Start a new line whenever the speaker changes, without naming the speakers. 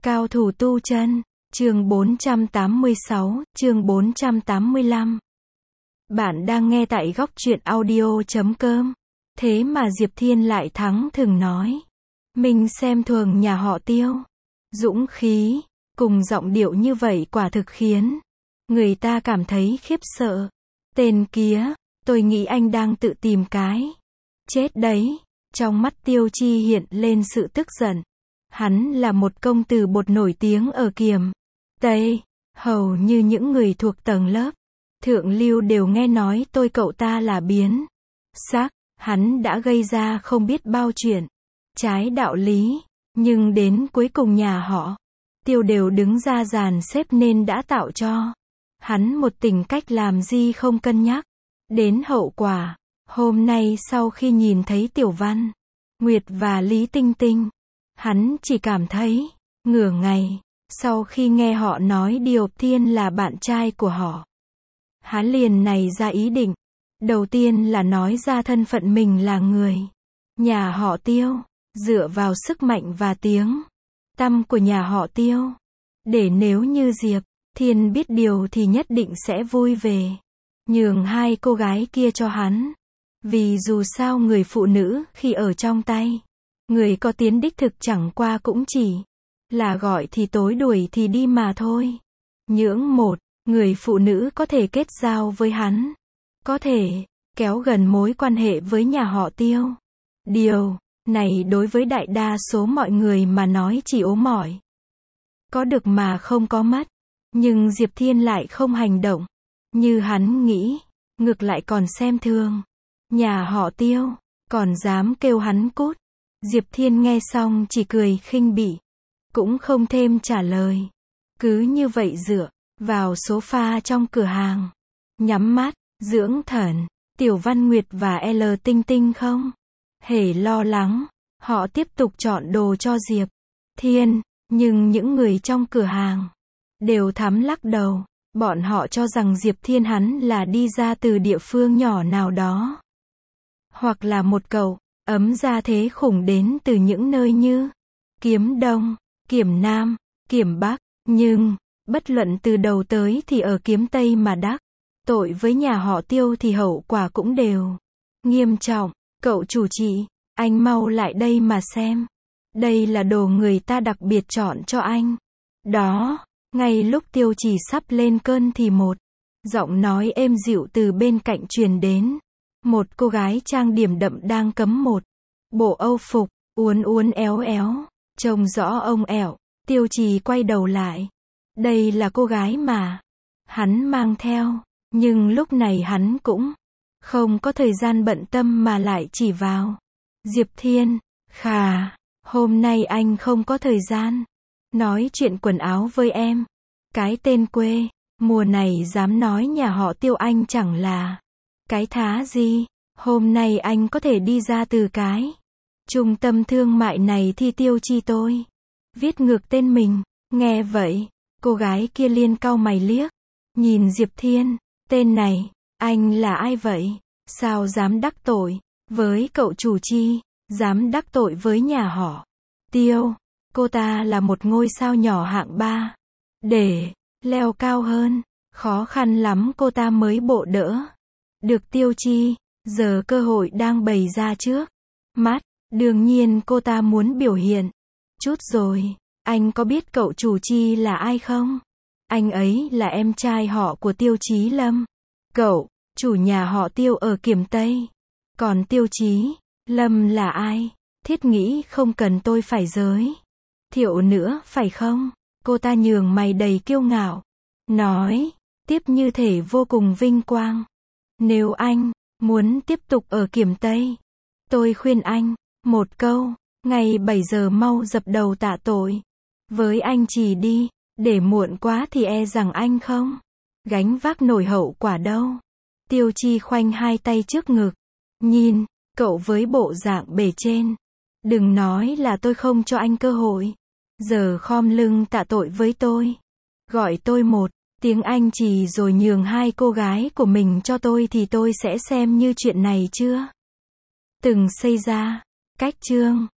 Cao thủ tu chân, chương 486, chương 485. Bạn đang nghe tại góc truyện audio.com. Thế mà Diệp Thiên lại thắng thường nói. Mình xem thường nhà họ Tiêu. Dũng khí, cùng giọng điệu như vậy quả thực khiến người ta cảm thấy khiếp sợ. Tên kia, tôi nghĩ anh đang tự tìm cái chết đấy. Trong mắt Tiêu Chi hiện lên sự tức giận. Hắn là một công tử bột nổi tiếng ở Kiềm Tây, hầu như những người thuộc tầng lớp thượng lưu đều nghe nói cậu ta là biến sắc, hắn đã gây ra không biết bao chuyện trái đạo lý, nhưng đến cuối cùng nhà họ Tiêu đều đứng ra dàn xếp nên đã tạo cho hắn một tình cách làm gì không cân nhắc đến hậu quả. Hôm nay sau khi nhìn thấy Tiểu Văn Nguyệt và Lý Tinh Tinh, hắn chỉ cảm thấy ngửa ngày. Sau khi nghe họ nói Diệp Thiên là bạn trai của họ, hắn liền nảy ra ý định. Đầu tiên là nói ra thân phận mình là người nhà họ Tiêu, dựa vào sức mạnh và tiếng tăm của nhà họ Tiêu, để nếu như Diệp Thiên biết điều thì nhất định sẽ vui về nhường hai cô gái kia cho hắn. Vì dù sao người phụ nữ khi ở trong tay người có tiến đích thực chẳng qua cũng chỉ là gọi thì tối đuổi thì đi mà thôi. Những một người phụ nữ có thể kết giao với hắn, có thể kéo gần mối quan hệ với nhà họ Tiêu. Điều này đối với đại đa số mọi người mà nói chỉ ố mỏi có được mà không có mất. Nhưng Diệp Thiên lại không hành động như hắn nghĩ, ngược lại còn xem thường nhà họ Tiêu, còn dám kêu hắn cút. Diệp Thiên nghe xong chỉ cười khinh bỉ, cũng không thêm trả lời. Cứ như vậy dựa vào sofa trong cửa hàng, nhắm mắt, dưỡng thần. Tiểu Văn Nguyệt và L Tinh Tinh không hề lo lắng, họ tiếp tục chọn đồ cho Diệp Thiên, nhưng những người trong cửa hàng đều thắm lắc đầu. Bọn họ cho rằng Diệp Thiên hắn là đi ra từ địa phương nhỏ nào đó, hoặc là một cậu ấm gia thế khủng đến từ những nơi như Kiếm Đông, Kiểm Nam, Kiểm Bắc. Nhưng bất luận từ đầu tới thì ở Kiếm Tây mà đắc tội với nhà họ Tiêu thì hậu quả cũng đều nghiêm trọng. Cậu chủ chị, anh mau lại đây mà xem. Đây là đồ người ta đặc biệt chọn cho anh đó. Ngay lúc Tiêu Chỉ sắp lên cơn thì một giọng nói êm dịu từ bên cạnh truyền đến. Một cô gái trang điểm đậm đang cấm một bộ âu phục uốn uốn éo éo, trông rõ ông ẻo. Tiêu Trì quay đầu lại. Đây là cô gái mà hắn mang theo, nhưng lúc này hắn cũng không có thời gian bận tâm mà lại chỉ vào Diệp Thiên. Khà, hôm nay anh không có thời gian nói chuyện quần áo với em. Cái tên quê mùa này dám nói nhà họ Tiêu anh chẳng là cái thá gì. Hôm nay anh có thể đi ra từ cái trung tâm thương mại này thì Tiêu Chi tôi viết ngược tên mình. Nghe vậy, cô gái kia liên cau mày liếc nhìn Diệp Thiên. Tên này, anh là ai vậy? Sao dám đắc tội với cậu chủ chi? Dám đắc tội với nhà họ Tiêu? Cô ta là một ngôi sao nhỏ hạng 3. Để leo cao hơn, khó khăn lắm cô ta mới bộ đỡ được Tiêu Chi. Giờ cơ hội đang bày ra trước mắt, đương nhiên cô ta muốn biểu hiện chút rồi. Anh có biết cậu chủ chi là ai không? Anh ấy là em trai họ của Tiêu Chí Lâm, cậu chủ nhà họ Tiêu ở Kiểm Tây. Còn Tiêu Chí Lâm là ai? Thiết nghĩ không cần tôi phải giới thiệu nữa phải không? Cô ta nhướng mày đầy kiêu ngạo, nói tiếp như thể vô cùng vinh quang. Nếu anh muốn tiếp tục ở Kiểm Tây, tôi khuyên anh một câu, ngày 7 giờ mau dập đầu tạ tội với anh Trì đi, để muộn quá thì e rằng anh không gánh vác nổi hậu quả đâu. Tiêu Chi khoanh hai tay trước ngực, nhìn cậu với bộ dạng bề trên. Đừng nói là tôi không cho anh cơ hội. Giờ khom lưng tạ tội với tôi, gọi tôi một tiếng anh Trì rồi nhường hai cô gái của mình cho tôi thì tôi sẽ xem như chuyện này chưa từng xảy ra. Cách chương